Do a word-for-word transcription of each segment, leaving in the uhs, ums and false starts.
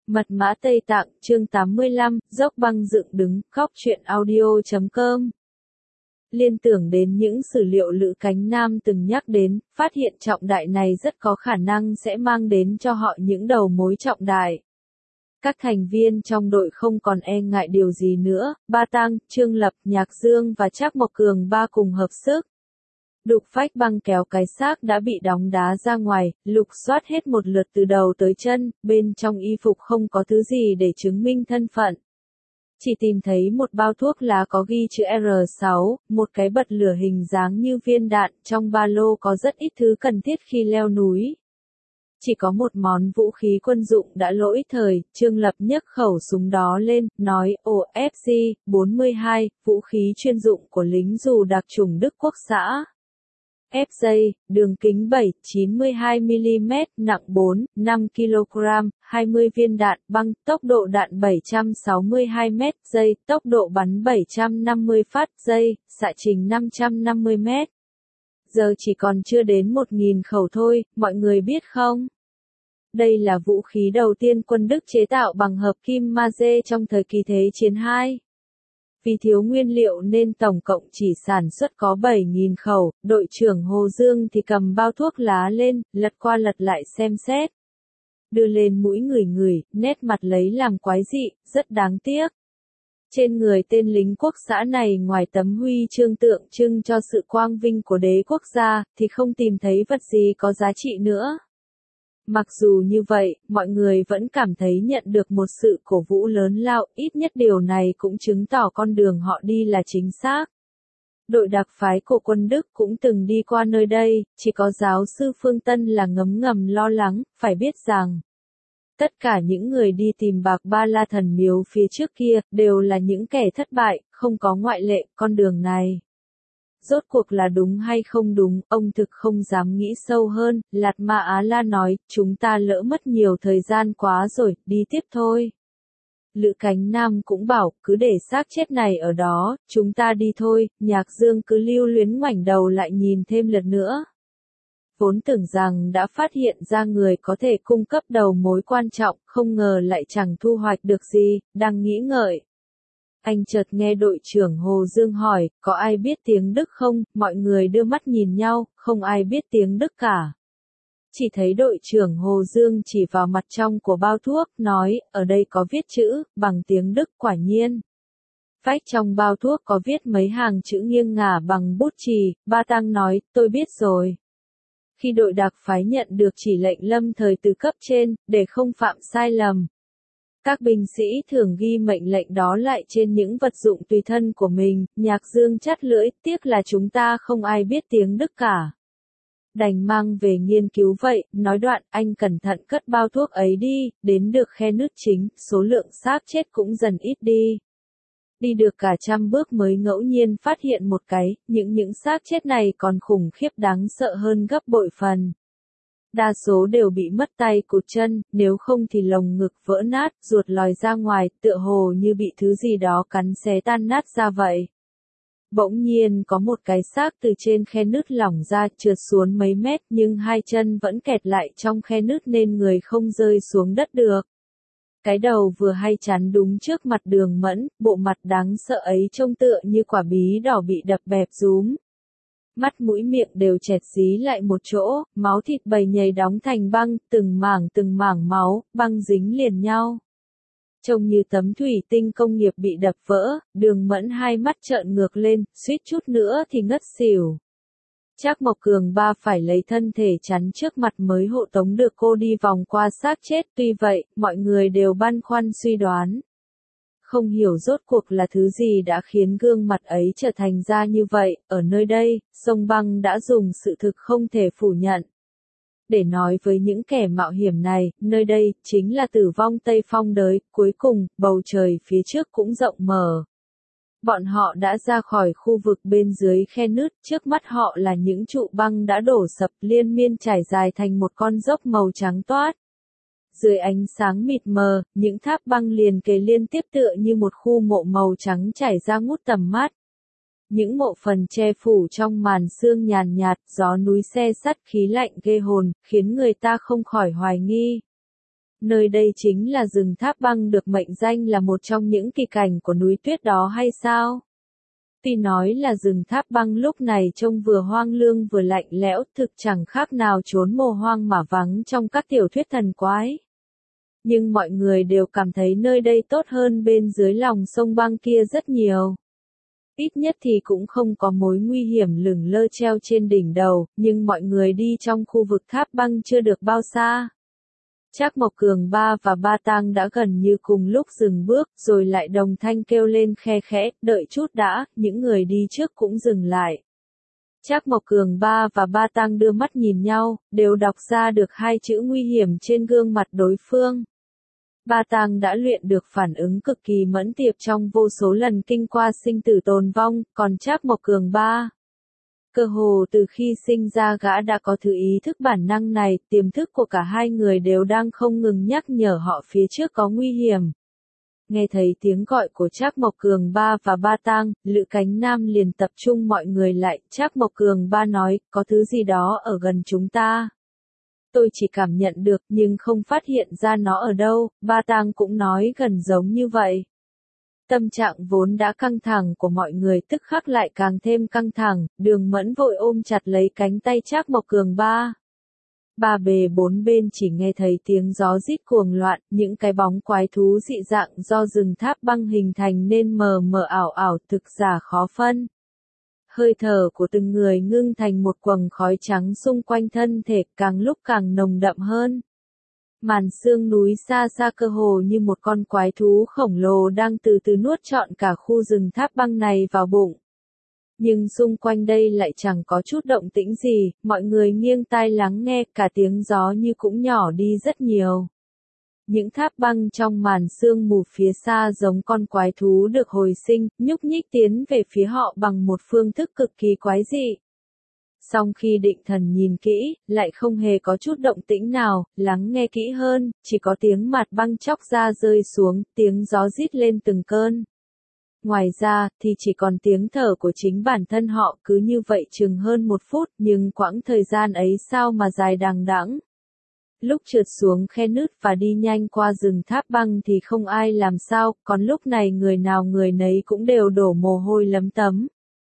Mật mã Tây Tạng, chương tám mươi lăm, dốc băng dựng đứng, góc truyện audio chấm com. Liên tưởng đến những sử liệu Lữ Cánh Nam từng nhắc đến, phát hiện trọng đại này rất có khả năng sẽ mang đến cho họ những đầu mối trọng đại. Các thành viên trong đội không còn e ngại điều gì nữa, Ba Tang, Trương Lập, Nhạc Dương và Trác Mộc Cường ba cùng hợp sức. Đục phách băng kéo cái xác đã bị đóng đá ra ngoài, lục soát hết một lượt từ đầu tới chân, bên trong y phục không có thứ gì để chứng minh thân phận. Chỉ tìm thấy một bao thuốc lá có ghi chữ R sáu, một cái bật lửa hình dáng như viên đạn, trong ba lô có rất ít thứ cần thiết khi leo núi. Chỉ có một món vũ khí quân dụng đã lỗi thời, Trương Lập nhấc khẩu súng đó lên, nói, ồ, F G bốn mươi hai, vũ khí chuyên dụng của lính dù đặc chủng Đức Quốc xã. F J, đường kính bảy, chín mươi hai mi li mét, nặng bốn, năm ki lô gam, hai mươi viên đạn, băng, tốc độ đạn bảy trăm sáu mươi hai mét giây, tốc độ bắn bảy trăm năm mươi phát giây, xạ trình năm trăm năm mươi mét. Giờ chỉ còn chưa đến một nghìn khẩu thôi, mọi người biết không? Đây là vũ khí đầu tiên quân Đức chế tạo bằng hợp kim magie trong thời kỳ Thế chiến hai. Vì thiếu nguyên liệu nên tổng cộng chỉ sản xuất có bảy nghìn khẩu, đội trưởng Hồ Dương thì cầm bao thuốc lá lên, lật qua lật lại xem xét. Đưa lên mũi ngửi ngửi, nét mặt lấy làm quái dị, rất đáng tiếc. Trên người tên lính quốc xã này ngoài tấm huy chương tượng trưng cho sự quang vinh của đế quốc gia, thì không tìm thấy vật gì có giá trị nữa. Mặc dù như vậy, mọi người vẫn cảm thấy nhận được một sự cổ vũ lớn lao, ít nhất điều này cũng chứng tỏ con đường họ đi là chính xác. Đội đặc phái của quân Đức cũng từng đi qua nơi đây, chỉ có giáo sư Phương Tân là ngấm ngầm lo lắng, phải biết rằng tất cả những người đi tìm bạc Ba La Thần Miếu phía trước kia, đều là những kẻ thất bại, không có ngoại lệ, con đường này. Rốt cuộc là đúng hay không đúng, ông thực không dám nghĩ sâu hơn, Lạt Ma Á La nói, chúng ta lỡ mất nhiều thời gian quá rồi, đi tiếp thôi. Lữ Cánh Nam cũng bảo, cứ để xác chết này ở đó, chúng ta đi thôi, Nhạc Dương cứ lưu luyến ngoảnh đầu lại nhìn thêm lượt nữa. Vốn tưởng rằng đã phát hiện ra người có thể cung cấp đầu mối quan trọng, không ngờ lại chẳng thu hoạch được gì, đang nghĩ ngợi. Anh chợt nghe đội trưởng Hồ Dương hỏi, có ai biết tiếng Đức không? Mọi người đưa mắt nhìn nhau, không ai biết tiếng Đức cả. Chỉ thấy đội trưởng Hồ Dương chỉ vào mặt trong của bao thuốc, nói, ở đây có viết chữ, bằng tiếng Đức quả nhiên. Vách trong bao thuốc có viết mấy hàng chữ nghiêng ngả bằng bút chì, Ba Tang nói, tôi biết rồi. Khi đội đặc phái nhận được chỉ lệnh lâm thời từ cấp trên, để không phạm sai lầm. Các binh sĩ thường ghi mệnh lệnh đó lại trên những vật dụng tùy thân của mình, Nhạc Dương chắt lưỡi, tiếc là chúng ta không ai biết tiếng Đức cả. Đành mang về nghiên cứu vậy, nói đoạn, anh cẩn thận cất bao thuốc ấy đi, đến được khe nứt chính, số lượng xác chết cũng dần ít đi. Đi được cả trăm bước mới ngẫu nhiên phát hiện một cái, những những xác chết này còn khủng khiếp đáng sợ hơn gấp bội phần. Đa số đều bị mất tay cụt chân, nếu không thì lồng ngực vỡ nát, ruột lòi ra ngoài, tựa hồ như bị thứ gì đó cắn xé tan nát ra vậy. Bỗng nhiên có một cái xác từ trên khe nứt lỏng ra, trượt xuống mấy mét, nhưng hai chân vẫn kẹt lại trong khe nứt nên người không rơi xuống đất được. Cái đầu vừa hay chắn đúng trước mặt Đường Mẫn, bộ mặt đáng sợ ấy trông tựa như quả bí đỏ bị đập bẹp rúm. Mắt mũi miệng đều chẹt dí lại một chỗ, máu thịt bầy nhầy đóng thành băng, từng mảng từng mảng máu, băng dính liền nhau. Trông như tấm thủy tinh công nghiệp bị đập vỡ, Đường Mẫn hai mắt trợn ngược lên, suýt chút nữa thì ngất xỉu. Trác Mộc Cường ba phải lấy thân thể chắn trước mặt mới hộ tống được cô đi vòng qua xác chết, tuy vậy, mọi người đều băn khoăn suy đoán. Không hiểu rốt cuộc là thứ gì đã khiến gương mặt ấy trở thành ra như vậy, ở nơi đây, sông băng đã dùng sự thực không thể phủ nhận. Để nói với những kẻ mạo hiểm này, nơi đây, chính là tử vong Tây Phong đới, cuối cùng, bầu trời phía trước cũng rộng mở. Bọn họ đã ra khỏi khu vực bên dưới khe nứt, trước mắt họ là những trụ băng đã đổ sập liên miên trải dài thành một con dốc màu trắng toát. Dưới ánh sáng mịt mờ, những tháp băng liền kề liên tiếp tựa như một khu mộ màu trắng trải ra ngút tầm mắt. Những mộ phần che phủ trong màn sương nhàn nhạt, gió núi xe sắt khí lạnh ghê hồn, khiến người ta không khỏi hoài nghi. Nơi đây chính là rừng Tháp Băng được mệnh danh là một trong những kỳ cảnh của núi tuyết đó hay sao? Tuy nói là rừng Tháp Băng lúc này trông vừa hoang lương vừa lạnh lẽo, thực chẳng khác nào chốn mồ hoang mà vắng trong các tiểu thuyết thần quái. Nhưng mọi người đều cảm thấy nơi đây tốt hơn bên dưới lòng sông băng kia rất nhiều. Ít nhất thì cũng không có mối nguy hiểm lửng lơ treo trên đỉnh đầu, nhưng mọi người đi trong khu vực Tháp Băng chưa được bao xa. Trác Mộc Cường ba và Ba Tang đã gần như cùng lúc dừng bước, rồi lại đồng thanh kêu lên khe khẽ, đợi chút đã, những người đi trước cũng dừng lại. Trác Mộc Cường ba và Ba Tang đưa mắt nhìn nhau, đều đọc ra được hai chữ nguy hiểm trên gương mặt đối phương. Ba Tang đã luyện được phản ứng cực kỳ mẫn tiệp trong vô số lần kinh qua sinh tử tồn vong, còn Trác Mộc Cường ba, cơ hồ từ khi sinh ra gã đã có thứ ý thức bản năng này, tiềm thức của cả hai người đều đang không ngừng nhắc nhở họ phía trước có nguy hiểm. Nghe thấy tiếng gọi của Trác Mộc Cường ba và Ba Tang, Lữ Cánh Nam liền tập trung mọi người lại. Trác Mộc Cường ba nói, có thứ gì đó ở gần chúng ta. Tôi chỉ cảm nhận được nhưng không phát hiện ra nó ở đâu. Ba Tang cũng nói gần giống như vậy. Tâm trạng vốn đã căng thẳng của mọi người tức khắc lại càng thêm căng thẳng, Đường Mẫn vội ôm chặt lấy cánh tay Trác Mộc Cường ba. Ba bề bốn bên chỉ nghe thấy tiếng gió rít cuồng loạn, những cái bóng quái thú dị dạng do rừng Tháp Băng hình thành nên mờ mờ ảo ảo, thực giả khó phân. Hơi thở của từng người ngưng thành một quầng khói trắng xung quanh thân thể, càng lúc càng nồng đậm hơn. Màn sương núi xa xa cơ hồ như một con quái thú khổng lồ đang từ từ nuốt trọn cả khu rừng Tháp Băng này vào bụng. Nhưng xung quanh đây lại chẳng có chút động tĩnh gì, mọi người nghiêng tai lắng nghe, cả tiếng gió như cũng nhỏ đi rất nhiều. Những tháp băng trong màn sương mù phía xa giống con quái thú được hồi sinh, nhúc nhích tiến về phía họ bằng một phương thức cực kỳ quái dị. Song khi định thần nhìn kỹ, lại không hề có chút động tĩnh nào, lắng nghe kỹ hơn, chỉ có tiếng mặt băng chóc ra rơi xuống, tiếng gió rít lên từng cơn. Ngoài ra, thì chỉ còn tiếng thở của chính bản thân họ, cứ như vậy chừng hơn một phút, nhưng quãng thời gian ấy sao mà dài đằng đẵng. Lúc trượt xuống khe nứt và đi nhanh qua rừng Tháp Băng thì không ai làm sao, còn lúc này người nào người nấy cũng đều đổ mồ hôi lấm tấm.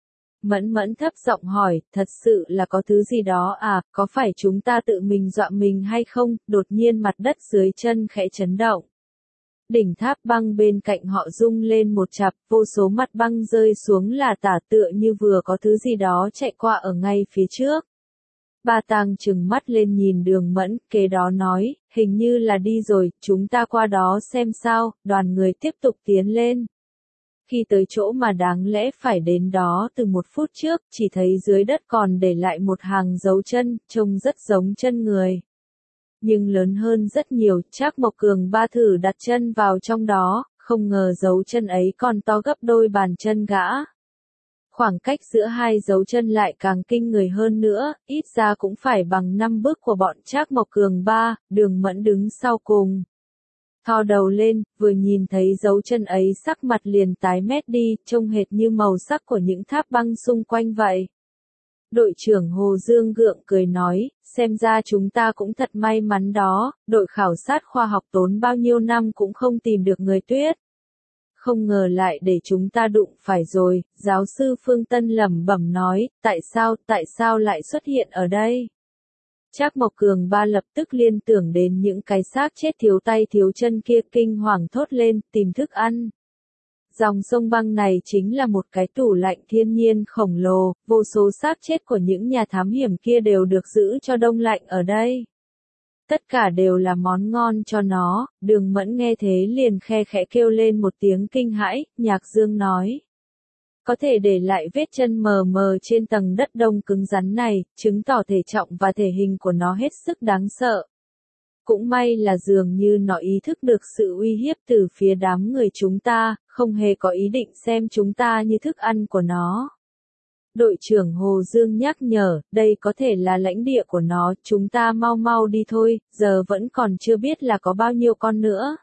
Mẫn Mẫn thấp giọng hỏi, thật sự là có thứ gì đó à, có phải chúng ta tự mình dọa mình hay không? Đột nhiên mặt đất dưới chân khẽ chấn động. Đỉnh Tháp Băng bên cạnh họ rung lên một chặp, vô số mặt băng rơi xuống là tả tựa như vừa có thứ gì đó chạy qua ở ngay phía trước. Ba Tang trừng mắt lên nhìn Đường Mẫn, kế đó nói, hình như là đi rồi, chúng ta qua đó xem sao. Đoàn người tiếp tục tiến lên. Khi tới chỗ mà đáng lẽ phải đến đó từ một phút trước, chỉ thấy dưới đất còn để lại một hàng dấu chân, trông rất giống chân người. Nhưng lớn hơn rất nhiều, Trác Mộc Cường ba thử đặt chân vào trong đó, không ngờ dấu chân ấy còn to gấp đôi bàn chân gã. Khoảng cách giữa hai dấu chân lại càng kinh người hơn nữa, ít ra cũng phải bằng năm bước của bọn Trác Mộc Cường ba. Đường Mẫn đứng sau cùng. Thò đầu lên, vừa nhìn thấy dấu chân ấy sắc mặt liền tái mét đi, trông hệt như màu sắc của những tháp băng xung quanh vậy. Đội trưởng Hồ Dương gượng cười nói, xem ra chúng ta cũng thật may mắn đó, đội khảo sát khoa học tốn bao nhiêu năm cũng không tìm được người tuyết. Không ngờ lại để chúng ta đụng phải rồi, giáo sư Phương Tân lẩm bẩm nói, tại sao, tại sao lại xuất hiện ở đây? Trác Mộc Cường ba lập tức liên tưởng đến những cái xác chết thiếu tay thiếu chân kia, kinh hoàng thốt lên, tìm thức ăn. Dòng sông băng này chính là một cái tủ lạnh thiên nhiên khổng lồ, vô số xác chết của những nhà thám hiểm kia đều được giữ cho đông lạnh ở đây. Tất cả đều là món ngon cho nó. Đường Mẫn nghe thế liền khe khẽ kêu lên một tiếng kinh hãi. Nhạc Dương nói, có thể để lại vết chân mờ mờ trên tầng đất đông cứng rắn này, chứng tỏ thể trọng và thể hình của nó hết sức đáng sợ. Cũng may là dường như nó ý thức được sự uy hiếp từ phía đám người chúng ta, không hề có ý định xem chúng ta như thức ăn của nó. Đội trưởng Hồ Dương nhắc nhở, đây có thể là lãnh địa của nó, chúng ta mau mau đi thôi, giờ vẫn còn chưa biết là có bao nhiêu con nữa.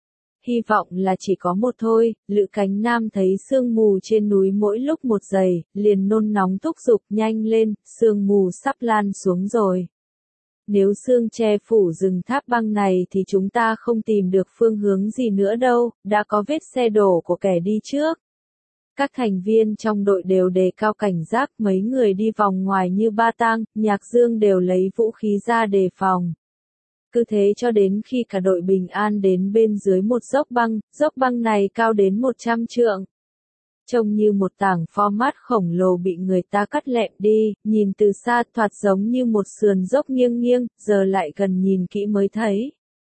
Hy vọng là chỉ có một thôi. Lữ Cánh Nam thấy sương mù trên núi mỗi lúc một dày, liền nôn nóng thúc giục, nhanh lên, sương mù sắp lan xuống rồi. Nếu sương che phủ rừng tháp băng này thì chúng ta không tìm được phương hướng gì nữa đâu, đã có vết xe đổ của kẻ đi trước. Các thành viên trong đội đều đề cao cảnh giác, mấy người đi vòng ngoài như ba tang, Nhạc Dương đều lấy vũ khí ra đề phòng. Cứ thế cho đến khi cả đội bình an đến bên dưới một dốc băng, dốc băng này cao đến một trăm trượng. Trông như một tảng format khổng lồ bị người ta cắt lẹm đi, nhìn từ xa thoạt giống như một sườn dốc nghiêng nghiêng, giờ lại gần nhìn kỹ mới thấy.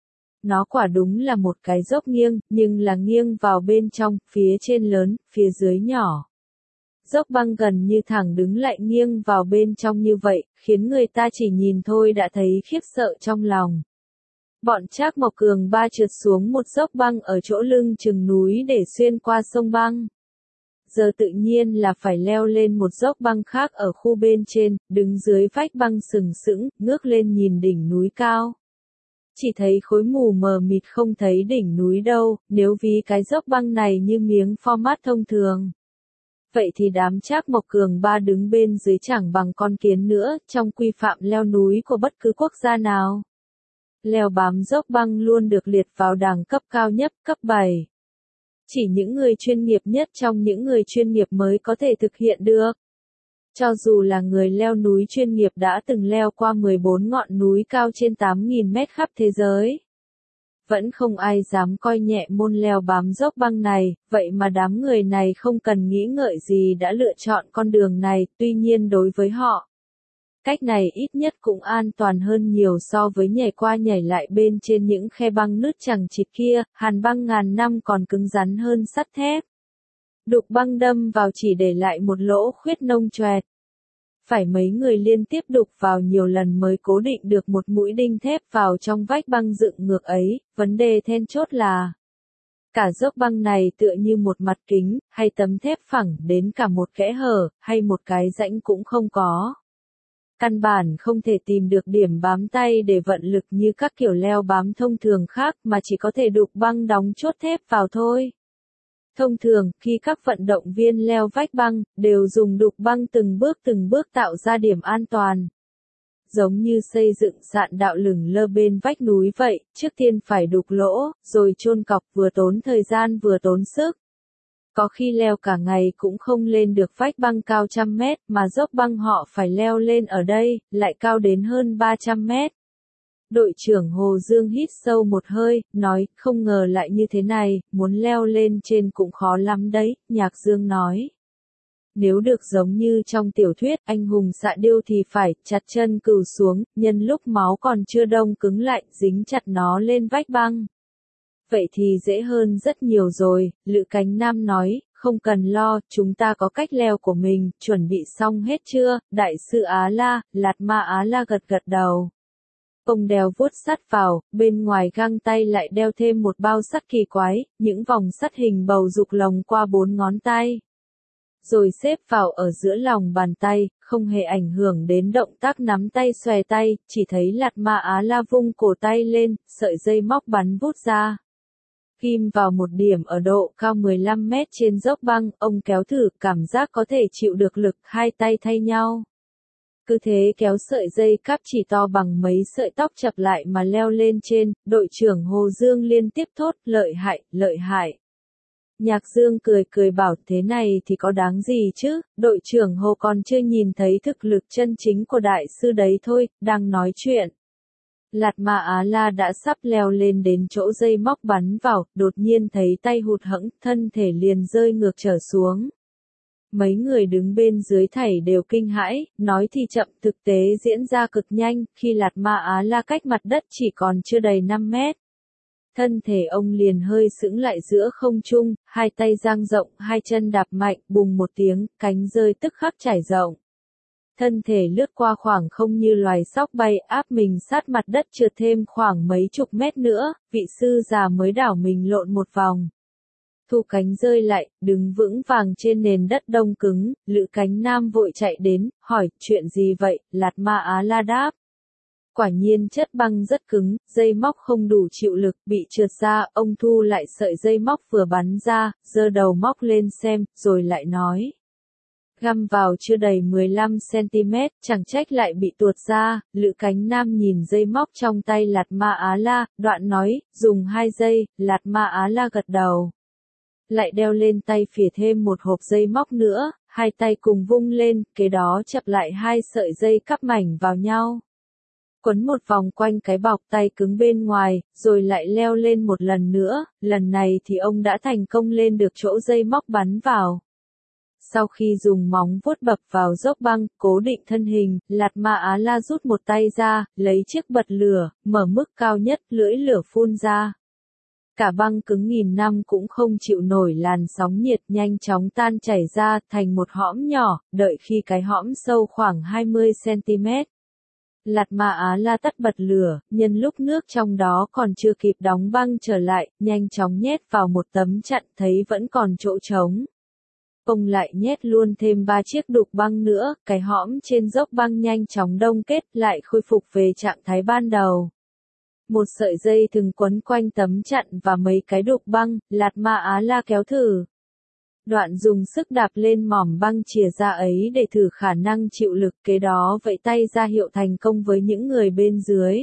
Nó quả đúng là một cái dốc nghiêng, nhưng là nghiêng vào bên trong, phía trên lớn, phía dưới nhỏ. Dốc băng gần như thẳng đứng lại nghiêng vào bên trong như vậy, khiến người ta chỉ nhìn thôi đã thấy khiếp sợ trong lòng. Bọn Trác Mộc Cường ba trượt xuống một dốc băng ở chỗ lưng chừng núi để xuyên qua sông băng. Giờ tự nhiên là phải leo lên một dốc băng khác ở khu bên trên, đứng dưới vách băng sừng sững, ngước lên nhìn đỉnh núi cao. Chỉ thấy khối mù mờ mịt không thấy đỉnh núi đâu, nếu ví cái dốc băng này như miếng format thông thường. Vậy thì đám Trác Mộc Cường ba đứng bên dưới chẳng bằng con kiến nữa, trong quy phạm leo núi của bất cứ quốc gia nào. Leo bám dốc băng luôn được liệt vào đẳng cấp cao nhất, cấp bảy. Chỉ những người chuyên nghiệp nhất trong những người chuyên nghiệp mới có thể thực hiện được. Cho dù là người leo núi chuyên nghiệp đã từng leo qua mười bốn ngọn núi cao trên tám nghìn mét khắp thế giới. Vẫn không ai dám coi nhẹ môn leo bám dốc băng này, vậy mà đám người này không cần nghĩ ngợi gì đã lựa chọn con đường này, tuy nhiên đối với họ. Cách này ít nhất cũng an toàn hơn nhiều so với nhảy qua nhảy lại bên trên những khe băng nứt chằng chịt kia, hàn băng ngàn năm còn cứng rắn hơn sắt thép. Đục băng đâm vào chỉ để lại một lỗ khuyết nông choẹt. Phải mấy người liên tiếp đục vào nhiều lần mới cố định được một mũi đinh thép vào trong vách băng dựng ngược ấy, vấn đề then chốt là cả dốc băng này tựa như một mặt kính, hay tấm thép phẳng đến cả một kẽ hở, hay một cái rãnh cũng không có. Căn bản không thể tìm được điểm bám tay để vận lực như các kiểu leo bám thông thường khác mà chỉ có thể đục băng đóng chốt thép vào thôi. Thông thường, khi các vận động viên leo vách băng, đều dùng đục băng từng bước từng bước tạo ra điểm an toàn. Giống như xây dựng sạn đạo lửng lơ bên vách núi vậy, trước tiên phải đục lỗ, rồi chôn cọc vừa tốn thời gian vừa tốn sức. Có khi leo cả ngày cũng không lên được vách băng cao trăm mét, mà dốc băng họ phải leo lên ở đây, lại cao đến hơn ba trăm mét. Đội trưởng Hồ Dương hít sâu một hơi, nói, không ngờ lại như thế này, muốn leo lên trên cũng khó lắm đấy, Nhạc Dương nói. Nếu được giống như trong tiểu thuyết, anh hùng xạ điêu thì phải chặt chân cừu xuống, nhân lúc máu còn chưa đông cứng lại, dính chặt nó lên vách băng. Vậy thì dễ hơn rất nhiều rồi, Lữ Cánh Nam nói, không cần lo, chúng ta có cách leo của mình, chuẩn bị xong hết chưa, Đại sư Á La, Lạt Ma Á La gật gật đầu. Ông đeo vuốt sắt vào, bên ngoài găng tay lại đeo thêm một bao sắt kỳ quái, những vòng sắt hình bầu dục lồng qua bốn ngón tay. Rồi xếp vào ở giữa lòng bàn tay, không hề ảnh hưởng đến động tác nắm tay xòe tay, chỉ thấy Lạt Ma Á La vung cổ tay lên, sợi dây móc bắn vút ra. Ghim vào một điểm ở độ cao mười lăm mét trên dốc băng, ông kéo thử, cảm giác có thể chịu được lực, hai tay thay nhau. Cứ thế kéo sợi dây cáp chỉ to bằng mấy sợi tóc chập lại mà leo lên trên, đội trưởng Hồ Dương liên tiếp thốt, lợi hại, lợi hại. Nhạc Dương cười cười bảo, thế này thì có đáng gì chứ, đội trưởng Hồ còn chưa nhìn thấy thực lực chân chính của đại sư đấy thôi, đang nói chuyện. Lạt Ma Á La đã sắp leo lên đến chỗ dây móc bắn vào, đột nhiên thấy tay hụt hẫng, thân thể liền rơi ngược trở xuống. Mấy người đứng bên dưới thảy đều kinh hãi, nói thì chậm, thực tế diễn ra cực nhanh, khi Lạt Ma Á La cách mặt đất chỉ còn chưa đầy năm mét. Thân thể ông liền hơi sững lại giữa không trung, hai tay dang rộng, hai chân đạp mạnh, bùng một tiếng, cánh rơi tức khắc trải rộng. Thân thể lướt qua khoảng không như loài sóc bay, áp mình sát mặt đất trượt thêm khoảng mấy chục mét nữa, vị sư già mới đảo mình lộn một vòng. Thu cánh rơi lại, đứng vững vàng trên nền đất đông cứng, Lữ Cánh Nam vội chạy đến, hỏi, chuyện gì vậy, Lạt Ma Á La đáp. Quả nhiên chất băng rất cứng, dây móc không đủ chịu lực, bị trượt ra, ông thu lại sợi dây móc vừa bắn ra, giơ đầu móc lên xem, rồi lại nói. Găm vào chưa đầy mười lăm xăng-ti-mét, chẳng trách lại bị tuột ra, Lữ Cánh Nam nhìn dây móc trong tay Lạt Ma Á La, đoạn nói, dùng hai dây, Lạt Ma Á La gật đầu. Lại đeo lên tay phỉa thêm một hộp dây móc nữa, hai tay cùng vung lên, kế đó chập lại hai sợi dây cắp mảnh vào nhau. Quấn một vòng quanh cái bọc tay cứng bên ngoài, rồi lại leo lên một lần nữa, lần này thì ông đã thành công lên được chỗ dây móc bắn vào. Sau khi dùng móng vuốt bập vào dốc băng, cố định thân hình, Lạt Ma Á La rút một tay ra, lấy chiếc bật lửa, mở mức cao nhất, lưỡi lửa phun ra. Cả băng cứng nghìn năm cũng không chịu nổi làn sóng nhiệt, nhanh chóng tan chảy ra thành một hõm nhỏ, đợi khi cái hõm sâu khoảng hai mươi xăng-ti-mét. Lạt Ma Á La tắt bật lửa, nhân lúc nước trong đó còn chưa kịp đóng băng trở lại, nhanh chóng nhét vào một tấm chặn, thấy vẫn còn chỗ trống. Ông lại nhét luôn thêm ba chiếc đục băng nữa, cái hõm trên dốc băng nhanh chóng đông kết, lại khôi phục về trạng thái ban đầu. Một sợi dây thừng quấn quanh tấm chặn và mấy cái đục băng, Lạt Ma Á La kéo thử. Đoạn dùng sức đạp lên mỏm băng chìa ra ấy để thử khả năng chịu lực, kế đó vẫy tay ra hiệu thành công với những người bên dưới.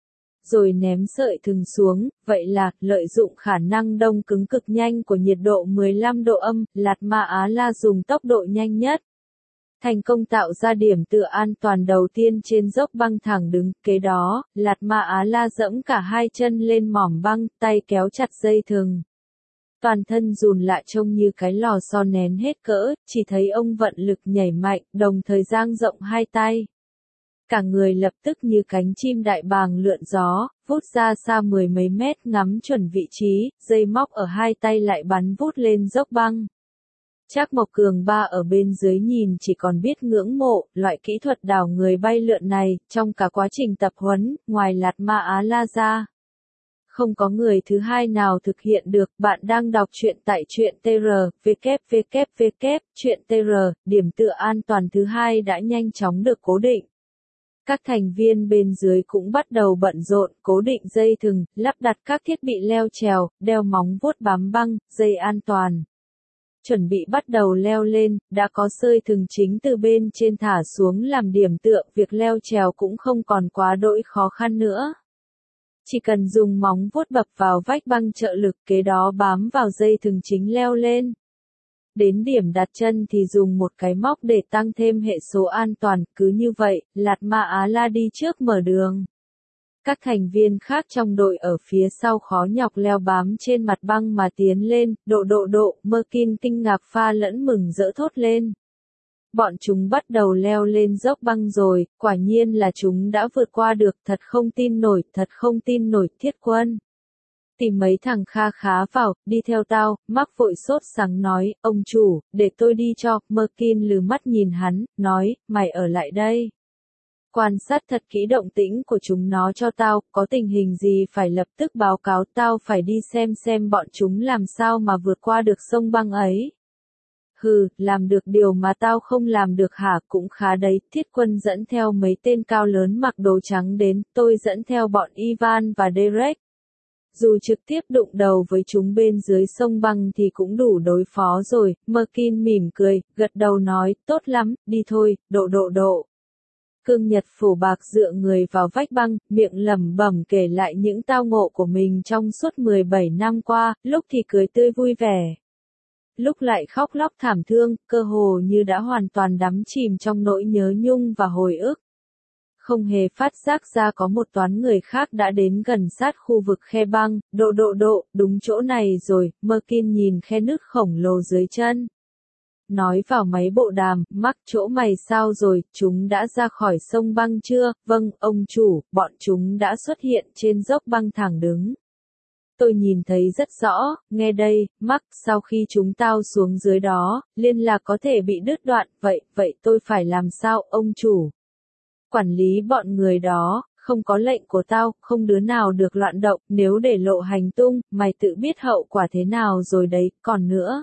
Rồi ném sợi thừng xuống, vậy là, lợi dụng khả năng đông cứng cực nhanh của nhiệt độ mười lăm độ âm, Lạt Ma Á La dùng tốc độ nhanh nhất. Thành công tạo ra điểm tựa an toàn đầu tiên trên dốc băng thẳng đứng, kế đó, Lạt Ma Á La giẫm cả hai chân lên mỏm băng, tay kéo chặt dây thừng. Toàn thân rùn lại trông như cái lò xo nén hết cỡ, chỉ thấy ông vận lực nhảy mạnh, đồng thời dang rộng hai tay. Cả người lập tức như cánh chim đại bàng lượn gió, vút ra xa mười mấy mét ngắm chuẩn vị trí, dây móc ở hai tay lại bắn vút lên dốc băng. Trác Mộc Cường Ba ở bên dưới nhìn chỉ còn biết ngưỡng mộ, loại kỹ thuật đảo người bay lượn này, trong cả quá trình tập huấn, ngoài Lạt Ma Á La ra. Không có người thứ hai nào thực hiện được. Bạn đang đọc truyện tại truyện tê rờ, vê kép vê kép vê kép, truyện tê rờ, điểm tựa an toàn thứ hai đã nhanh chóng được cố định. Các thành viên bên dưới cũng bắt đầu bận rộn, cố định dây thừng, lắp đặt các thiết bị leo trèo, đeo móng vuốt bám băng, dây an toàn. Chuẩn bị bắt đầu leo lên, đã có sợi thừng chính từ bên trên thả xuống làm điểm tựa, việc leo trèo cũng không còn quá đỗi khó khăn nữa. Chỉ cần dùng móng vuốt bập vào vách băng trợ lực, kế đó bám vào dây thừng chính leo lên. Đến điểm đặt chân thì dùng một cái móc để tăng thêm hệ số an toàn, cứ như vậy, Lạt Ma Á La đi trước mở đường. Các thành viên khác trong đội ở phía sau khó nhọc leo bám trên mặt băng mà tiến lên, độ độ độ, Merkin kinh ngạc pha lẫn mừng rỡ thốt lên. Bọn chúng bắt đầu leo lên dốc băng rồi, quả nhiên là chúng đã vượt qua được, thật không tin nổi, thật không tin nổi, Thiết Quân. Tìm mấy thằng kha khá vào, đi theo tao, Mark vội sốt sắng nói, ông chủ, để tôi đi cho, Merkin lừ mắt nhìn hắn, nói, mày ở lại đây. Quan sát thật kỹ động tĩnh của chúng nó cho tao, có tình hình gì phải lập tức báo cáo, tao phải đi xem xem bọn chúng làm sao mà vượt qua được sông băng ấy. Hừ, làm được điều mà tao không làm được hả, cũng khá đấy. Thiết Quân dẫn theo mấy tên cao lớn mặc đồ trắng đến, tôi dẫn theo bọn Ivan và Derek. Dù trực tiếp đụng đầu với chúng bên dưới sông băng thì cũng đủ đối phó rồi. Merkin mỉm cười, gật đầu nói, tốt lắm, đi thôi, độ độ độ. Cương Nhật Phổ Bạc dựa người vào vách băng, miệng lẩm bẩm kể lại những tao ngộ của mình trong suốt mười bảy năm qua, lúc thì cười tươi vui vẻ. Lúc lại khóc lóc thảm thương, cơ hồ như đã hoàn toàn đắm chìm trong nỗi nhớ nhung và hồi ức. Không hề phát giác ra có một toán người khác đã đến gần sát khu vực khe băng, độ độ độ, đúng chỗ này rồi, Merkin nhìn khe nứt khổng lồ dưới chân. Nói vào máy bộ đàm, Mark, chỗ mày sao rồi, chúng đã ra khỏi sông băng chưa? Vâng, ông chủ, bọn chúng đã xuất hiện trên dốc băng thẳng đứng. Tôi nhìn thấy rất rõ, nghe đây, Mark, sau khi chúng tao xuống dưới đó, liên lạc có thể bị đứt đoạn, vậy, vậy tôi phải làm sao, ông chủ? Quản lý bọn người đó, không có lệnh của tao, không đứa nào được loạn động, nếu để lộ hành tung, mày tự biết hậu quả thế nào rồi đấy, còn nữa.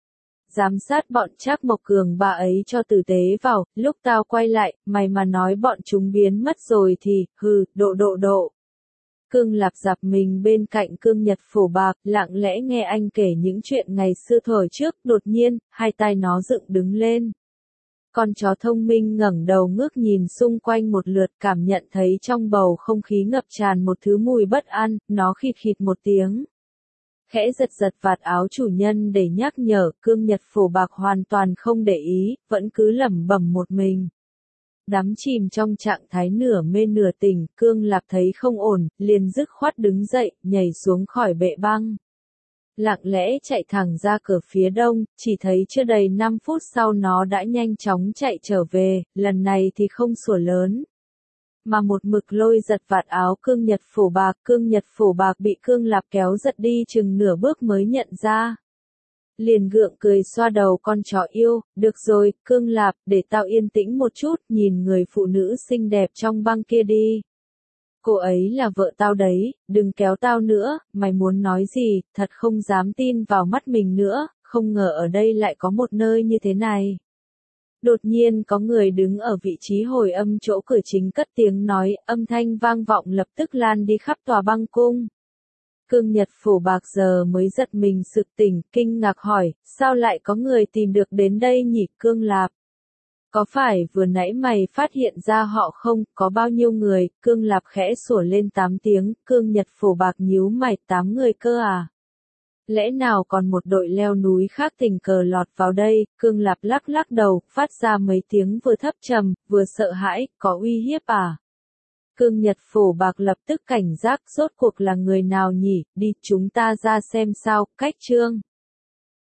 Giám sát bọn Trác Mộc Cường Ba ấy cho tử tế vào, lúc tao quay lại, mày mà nói bọn chúng biến mất rồi thì, hừ, độ độ độ. Cương Lạp dạp mình bên cạnh Cương Nhật Phổ Bạc, lặng lẽ nghe anh kể những chuyện ngày xưa thời trước, đột nhiên, hai tay nó dựng đứng lên. Con chó thông minh ngẩng đầu ngước nhìn xung quanh một lượt, cảm nhận thấy trong bầu không khí ngập tràn một thứ mùi bất an, nó khịt khịt một tiếng. Khẽ giật giật vạt áo chủ nhân để nhắc nhở, Cương Nhật Phổ Bạc hoàn toàn không để ý, vẫn cứ lẩm bẩm một mình. Đắm chìm trong trạng thái nửa mê nửa tỉnh, Cương Lạp thấy không ổn, liền dứt khoát đứng dậy, nhảy xuống khỏi bệ băng. Lặng lẽ chạy thẳng ra cửa phía đông, chỉ thấy chưa đầy năm phút sau nó đã nhanh chóng chạy trở về, lần này thì không sủa lớn. Mà một mực lôi giật vạt áo Cương Nhật Phổ Bạc, Cương Nhật Phổ Bạc bị Cương Lạp kéo giật đi chừng nửa bước mới nhận ra. Liền gượng cười xoa đầu con chó yêu, được rồi, Cương Lạp, để tao yên tĩnh một chút, nhìn người phụ nữ xinh đẹp trong băng kia đi. Cô ấy là vợ tao đấy, đừng kéo tao nữa, mày muốn nói gì, thật không dám tin vào mắt mình nữa, không ngờ ở đây lại có một nơi như thế này. Đột nhiên có người đứng ở vị trí hồi âm chỗ cửa chính cất tiếng nói, âm thanh vang vọng lập tức lan đi khắp tòa băng cung. Cương Nhật Phổ Bạc giờ mới giật mình sực tỉnh, kinh ngạc hỏi, sao lại có người tìm được đến đây nhỉ Cương Lạp? Có phải vừa nãy mày phát hiện ra họ không, có bao nhiêu người, Cương Lạp khẽ sủa lên tám tiếng, Cương Nhật Phổ Bạc nhíu mày, tám người cơ à? Lẽ nào còn một đội leo núi khác tình cờ lọt vào đây, Cương Lạp lắc lắc đầu, phát ra mấy tiếng vừa thấp trầm, vừa sợ hãi, có uy hiếp à? Cương Nhật Phổ Bạc lập tức cảnh giác, rốt cuộc là người nào nhỉ, đi chúng ta ra xem sao, cách chương.